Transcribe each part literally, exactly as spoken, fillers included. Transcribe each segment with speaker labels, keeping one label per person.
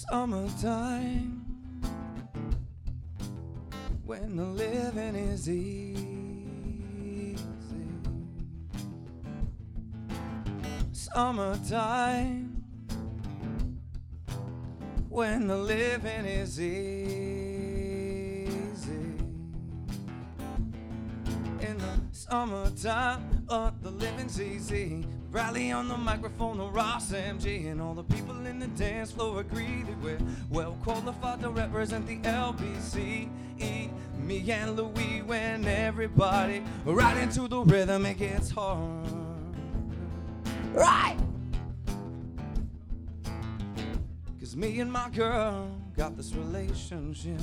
Speaker 1: Summertime, when the living is easy. Summertime, when the living is easy. In the summertime, uh, the living's easy. Rally on the microphone, the Ross M G, and all the people in the dance floor agree that we're well qualified to represent the L B C. Me and Louis, when everybody right into the rhythm, it gets hard. Right! Cause me and my girl got this relationship.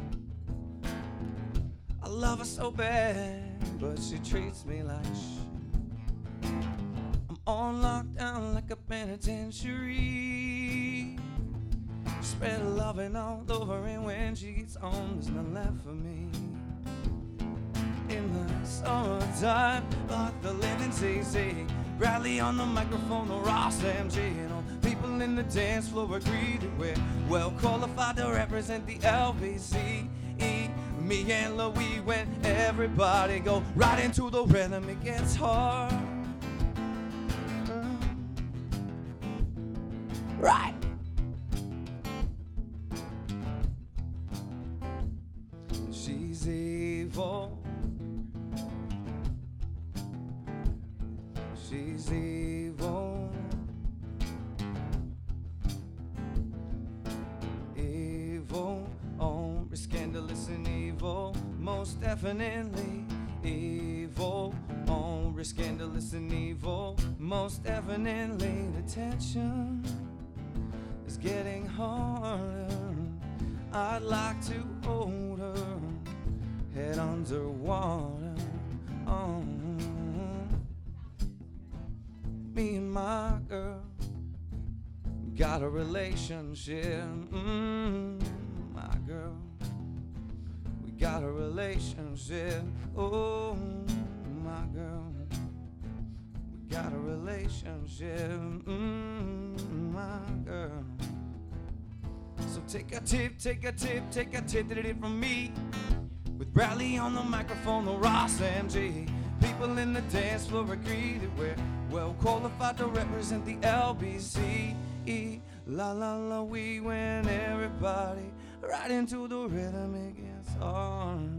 Speaker 1: I love her so bad, but she treats me like shit. I'm on lockdown like a penitentiary. Spread loving all over, and when she gets home, there's none left for me. In the summertime, but the living's easy. Rally on the microphone, the Ross M G, and all people in the dance floor agree that we're well qualified to represent the L B C. Me and Louis, when everybody go right into the rhythm, it gets hard. Right. She's evil. She's evil. Evil, oh, scandalous and evil, most definitely. Evil, oh, scandalous and evil, most definitely. The tension is getting harder. I'd like to hold her head underwater. Oh, me and my girl got a relationship. Mm, my girl, we got a relationship. Oh, my girl, we got a relationship. Mm, my girl. So take a tip, take a tip, take a tip from me. With Bradley on the microphone, the Ross M G. People in the dance floor agree that we're well qualified to represent the L B C. La la la, we win everybody right into the rhythm, it gets hard.